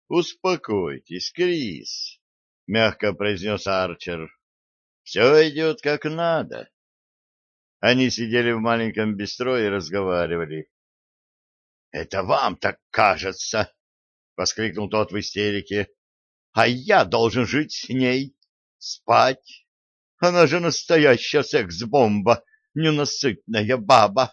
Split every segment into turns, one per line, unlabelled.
Успокойтесь, Крис, — мягко произнес Арчер. — Все идет как надо. Они сидели в маленьком бистро и разговаривали. — Это вам так кажется, — воскликнул тот в истерике. — А я должен жить с ней, спать. Она же настоящая секс-бомба, ненасытная баба.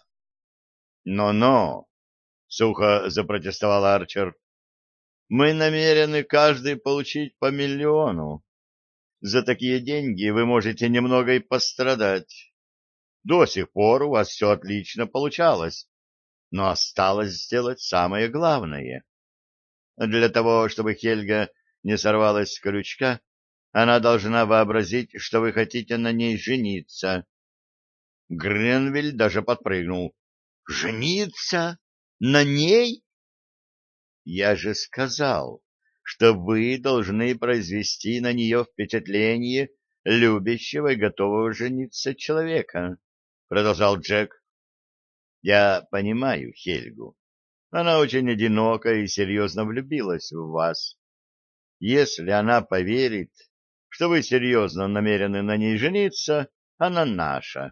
Но, — сухо запротестовал Арчер, — мы намерены каждый получить по миллиону. За такие деньги вы можете немного и пострадать. До сих пор у вас все отлично получалось, но осталось сделать самое главное. Для того, чтобы Хельга не сорвалась с крючка, она должна вообразить, что вы хотите на ней жениться. Гренвиль даже подпрыгнул. «Жениться? На ней?» «Я же сказал, что вы должны произвести на нее впечатление любящего и готового жениться человека», — продолжал Джек. «Я понимаю Хельгу. Она очень одинока и серьезно влюбилась в вас. Если она поверит, что вы серьезно намерены на ней жениться, она наша».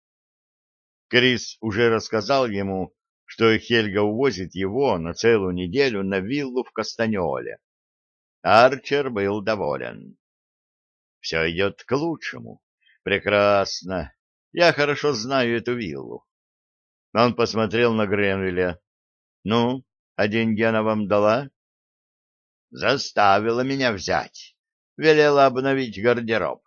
Крис уже рассказал ему, что Хельга увозит его на целую неделю на виллу в Кастаньоле. Арчер был доволен. «Все идет к лучшему. Прекрасно. Я хорошо знаю эту виллу». Он посмотрел на Гренвилля. «Ну, а деньги она вам дала?» «Заставила меня взять. Велела обновить гардероб».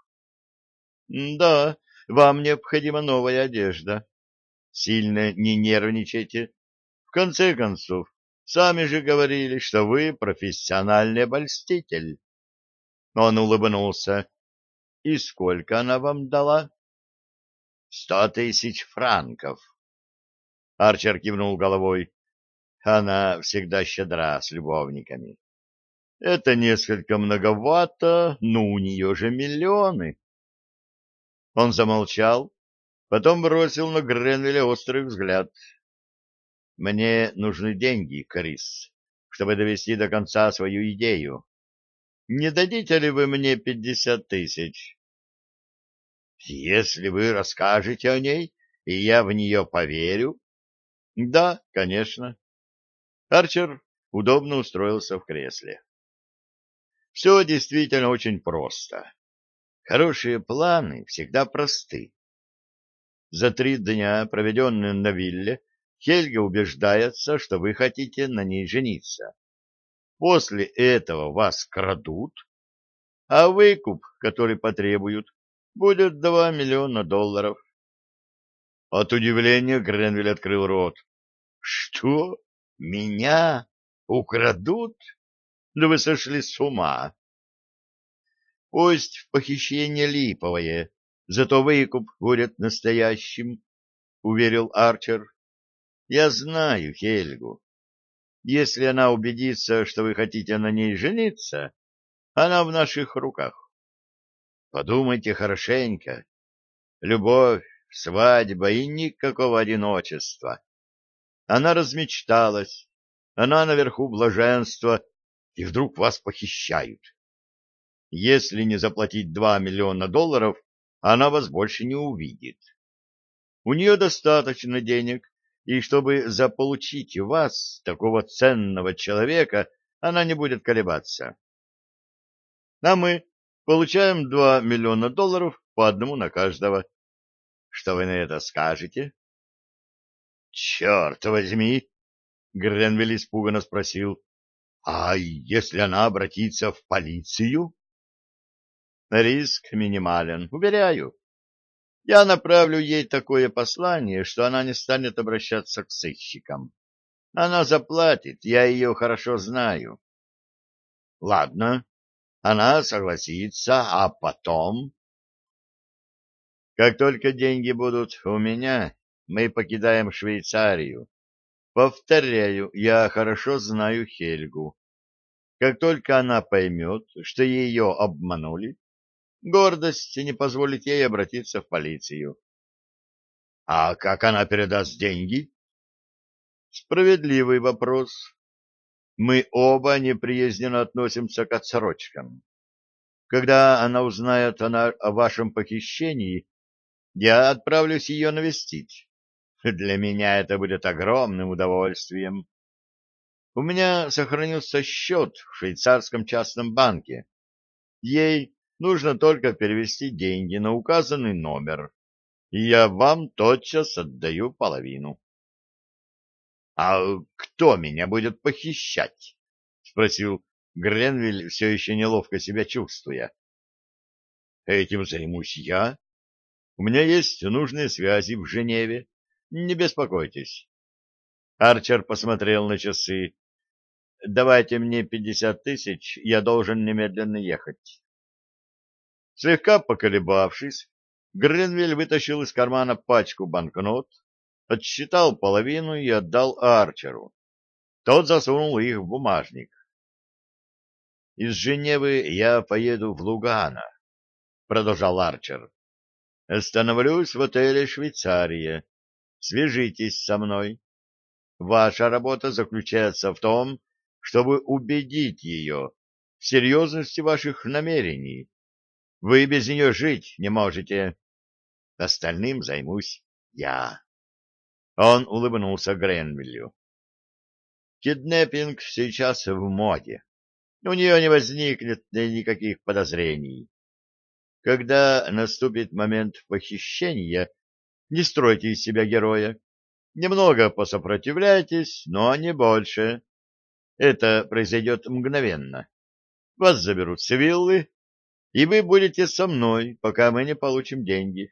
«Да, вам необходима новая одежда. Сильно не нервничайте. В конце концов, сами же говорили, что вы профессиональный обольститель». Он улыбнулся. «И сколько она вам дала?» 100 000 франков. Арчер кивнул головой. Она всегда щедра с любовниками. Это несколько многовато, но у нее же миллионы. Он замолчал, потом бросил на Гренвилля острый взгляд. «Мне нужны деньги, Крис, чтобы довести до конца свою идею. Не дадите ли вы мне 50 000? Если вы расскажете о ней, и я в нее поверю?» «Да, конечно». Арчер удобно устроился в кресле. Все действительно очень просто. Хорошие планы всегда просты. За 3 дня, проведенные на вилле, Хельга убеждается, что вы хотите на ней жениться. После этого вас крадут, а выкуп, который потребуют, будет 2 миллиона долларов. От удивления Гренвилл открыл рот. «Что? Меня украдут? Да вы сошли с ума!» «Пусть похищение липовое, зато выкуп будет настоящим», — уверил Арчер. «Я знаю Хельгу. Если она убедится, что вы хотите на ней жениться, она в наших руках. Подумайте хорошенько. Любовь, свадьба и никакого одиночества. Она размечталась, она наверху блаженства, и вдруг вас похищают. Если не заплатить 2 миллиона долларов, она вас больше не увидит. У нее достаточно денег, и чтобы заполучить вас, такого ценного человека, она не будет колебаться. А мы получаем 2 миллиона долларов по одному на каждого. Что вы на это скажете? — Черт возьми! — Гренвилл испуганно спросил. — А если она обратится в полицию? — Риск минимален, уверяю. Я направлю ей такое послание, что она не станет обращаться к сыщикам. Она заплатит, я ее хорошо знаю. — Ладно, она согласится, а потом... Как только деньги будут у меня, мы покидаем Швейцарию. Повторяю, я хорошо знаю Хельгу. Как только она поймет, что ее обманули, гордость не позволит ей обратиться в полицию. А как она передаст деньги? Справедливый вопрос. Мы оба неприязненно относимся к отсрочкам. Когда она узнает о вашем похищении, я отправлюсь ее навестить. Для меня это будет огромным удовольствием. У меня сохранился счет в швейцарском частном банке. Ей нужно только перевести деньги на указанный номер, и я вам тотчас отдаю половину. — А кто меня будет похищать? — спросил Гренвиль, все еще неловко себя чувствуя. — Этим займусь я. У меня есть нужные связи в Женеве. Не беспокойтесь. Арчер посмотрел на часы. — Давайте мне 50 тысяч, я должен немедленно ехать. Слегка поколебавшись, Гренвиль вытащил из кармана пачку банкнот, отсчитал половину и отдал Арчеру. Тот засунул их в бумажник. — Из Женевы я поеду в Лугано, — продолжал Арчер. — Остановлюсь в отеле «Швейцария». Свяжитесь со мной. Ваша работа заключается в том, чтобы убедить ее в серьезности ваших намерений. Вы без нее жить не можете. Остальным займусь я. Он улыбнулся Гренвиллю. Киднеппинг сейчас в моде. У нее не возникнет никаких подозрений. Когда наступит момент похищения, не стройте из себя героя. Немного посопротивляйтесь, но не больше. Это произойдет мгновенно. Вас заберут с виллы, и вы будете со мной, пока мы не получим деньги.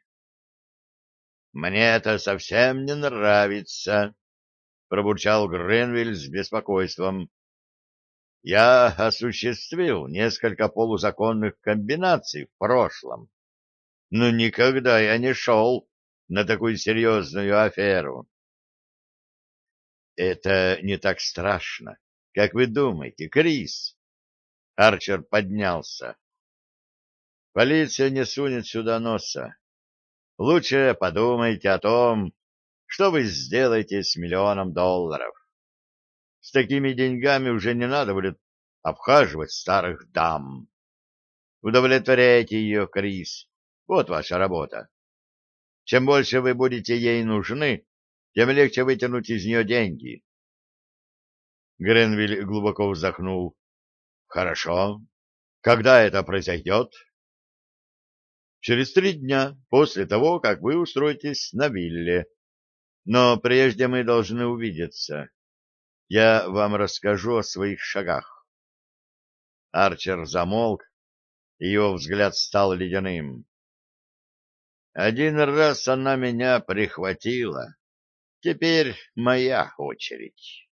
— Мне это совсем не нравится, — пробурчал Гренвиль с беспокойством. — Я осуществил несколько полузаконных комбинаций в прошлом, но никогда я не шел на такую серьезную аферу. — Это не так страшно, как вы думаете, Крис. Арчер поднялся. — Полиция не сунет сюда носа. Лучше подумайте о том, что вы сделаете с $1 000 000. С такими деньгами уже не надо будет обхаживать старых дам. Удовлетворяйте ее, Крис. Вот ваша работа. Чем больше вы будете ей нужны, тем легче вытянуть из нее деньги. Гренвиль глубоко вздохнул. — Хорошо. Когда это произойдет? — Через 3 дня после того, как вы устроитесь на вилле. Но прежде мы должны увидеться. Я вам расскажу о своих шагах. Арчер замолк, и его взгляд стал ледяным. Один раз она меня прихватила. Теперь моя очередь.